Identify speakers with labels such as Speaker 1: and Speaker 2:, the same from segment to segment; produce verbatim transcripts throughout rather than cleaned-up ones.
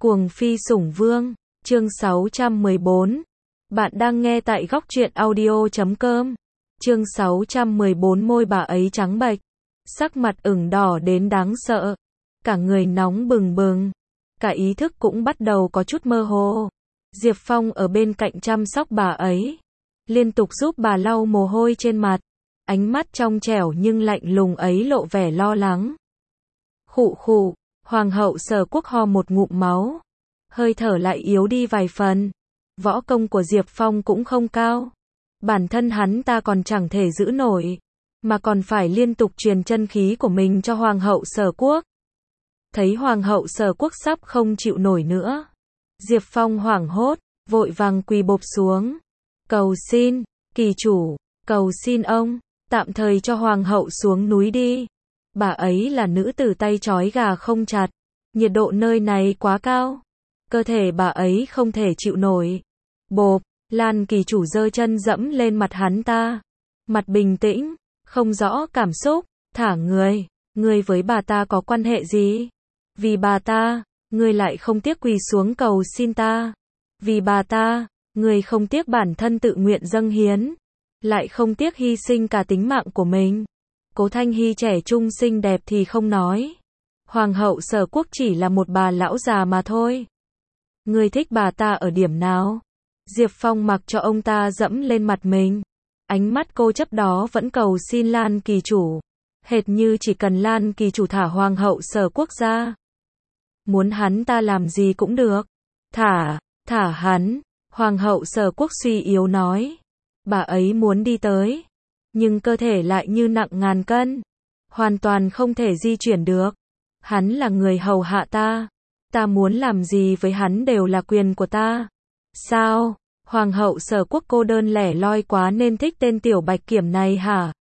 Speaker 1: Cuồng phi sủng vương, chương sáu trăm mười bốn. Bạn đang nghe tại góc truyện audio chấm com. Chương sáu trăm mười bốn môi bà ấy trắng bệch, sắc mặt ửng đỏ đến đáng sợ, cả người nóng bừng bừng, cả ý thức cũng bắt đầu có chút mơ hồ. Diệp Phong ở bên cạnh chăm sóc bà ấy, liên tục giúp bà lau mồ hôi trên mặt, ánh mắt trong trẻo nhưng lạnh lùng ấy lộ vẻ lo lắng. Khụ khụ, Hoàng hậu Sở Quốc ho một ngụm máu, hơi thở lại yếu đi vài phần. Võ công của Diệp Phong cũng không cao, bản thân hắn ta còn chẳng thể giữ nổi, mà còn phải liên tục truyền chân khí của mình cho Hoàng hậu Sở Quốc. Thấy Hoàng hậu Sở Quốc sắp không chịu nổi nữa, Diệp Phong hoảng hốt, vội vàng quỳ bộp xuống, cầu xin, kỳ chủ, cầu xin ông, tạm thời cho Hoàng hậu xuống núi đi. Bà ấy là nữ tử tay trói gà không chặt, nhiệt độ nơi này quá cao, cơ thể bà ấy không thể chịu nổi. Bộp, Lan kỳ chủ giơ chân dẫm lên mặt hắn ta, mặt bình tĩnh, không rõ cảm xúc, thả người, ngươi với bà ta có quan hệ gì? Vì bà ta, ngươi lại không tiếc quỳ xuống cầu xin ta. Vì bà ta, ngươi không tiếc bản thân tự nguyện dâng hiến, lại không tiếc hy sinh cả tính mạng của mình. Cố Thanh Hy trẻ trung xinh đẹp thì không nói, Hoàng hậu Sở Quốc chỉ là một bà lão già mà thôi. Ngươi thích bà ta ở điểm nào? Diệp Phong mặc cho ông ta dẫm lên mặt mình, ánh mắt cô chấp đó vẫn cầu xin Lan kỳ chủ, hệt như chỉ cần Lan kỳ chủ thả Hoàng hậu Sở Quốc ra, muốn hắn ta làm gì cũng được. Thả, thả hắn. Hoàng hậu Sở Quốc suy yếu nói. Bà ấy muốn đi tới, nhưng cơ thể lại như nặng ngàn cân, hoàn toàn không thể di chuyển được. Hắn là người hầu hạ ta, ta muốn làm gì với hắn đều là quyền của ta. Sao? Hoàng hậu Sở Quốc cô đơn lẻ loi quá nên thích tên tiểu bạch kiểm này hả?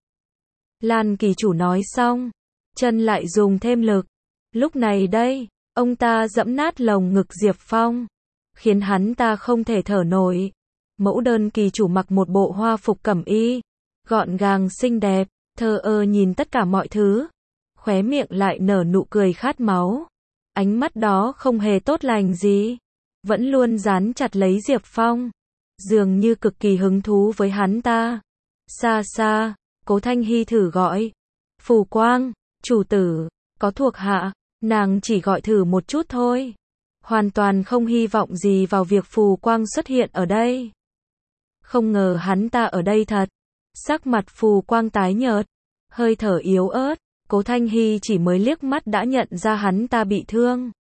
Speaker 1: Lan kỳ chủ nói xong, chân lại dùng thêm lực. Lúc này đây, ông ta dẫm nát lồng ngực Diệp Phong, khiến hắn ta không thể thở nổi. Mẫu đơn kỳ chủ mặc một bộ hoa phục cẩm y, gọn gàng xinh đẹp, thờ ơ nhìn tất cả mọi thứ, khóe miệng lại nở nụ cười khát máu. Ánh mắt đó không hề tốt lành gì, vẫn luôn dán chặt lấy Diệp Phong, dường như cực kỳ hứng thú với hắn ta. Xa xa, Cố Thanh Hy thử gọi. Phù Quang, chủ tử, có thuộc hạ. Nàng chỉ gọi thử một chút thôi, hoàn toàn không hy vọng gì vào việc Phù Quang xuất hiện ở đây. Không ngờ hắn ta ở đây thật. Sắc mặt Phù Quang tái nhợt, hơi thở yếu ớt, Cố Thanh Hy chỉ mới liếc mắt đã nhận ra hắn ta bị thương.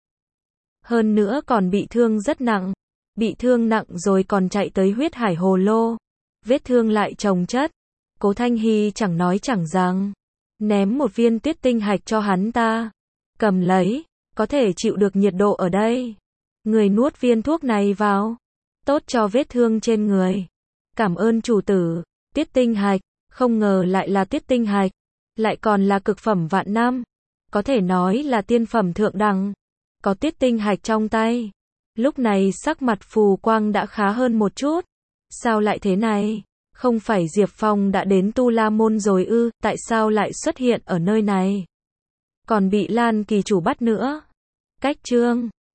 Speaker 1: Hơn nữa còn bị thương rất nặng, bị thương nặng rồi còn chạy tới huyết hải hồ lô, vết thương lại chồng chất. Cố Thanh Hy chẳng nói chẳng rằng, ném một viên tuyết tinh hạch cho hắn ta. Cầm lấy, có thể chịu được nhiệt độ ở đây. Người nuốt viên thuốc này vào, tốt cho vết thương trên người. Cảm ơn chủ tử. Tuyết tinh hạch, không ngờ lại là tuyết tinh hạch, lại còn là cực phẩm vạn năm, có thể nói là tiên phẩm thượng đẳng. Có tuyết tinh hạch trong tay, lúc này sắc mặt Phù Quang đã khá hơn một chút. Sao lại thế này? Không phải Diệp Phong đã đến Tu La Môn rồi ư? Tại sao lại xuất hiện ở nơi này? Còn bị Lan kỳ chủ bắt nữa. Cách chương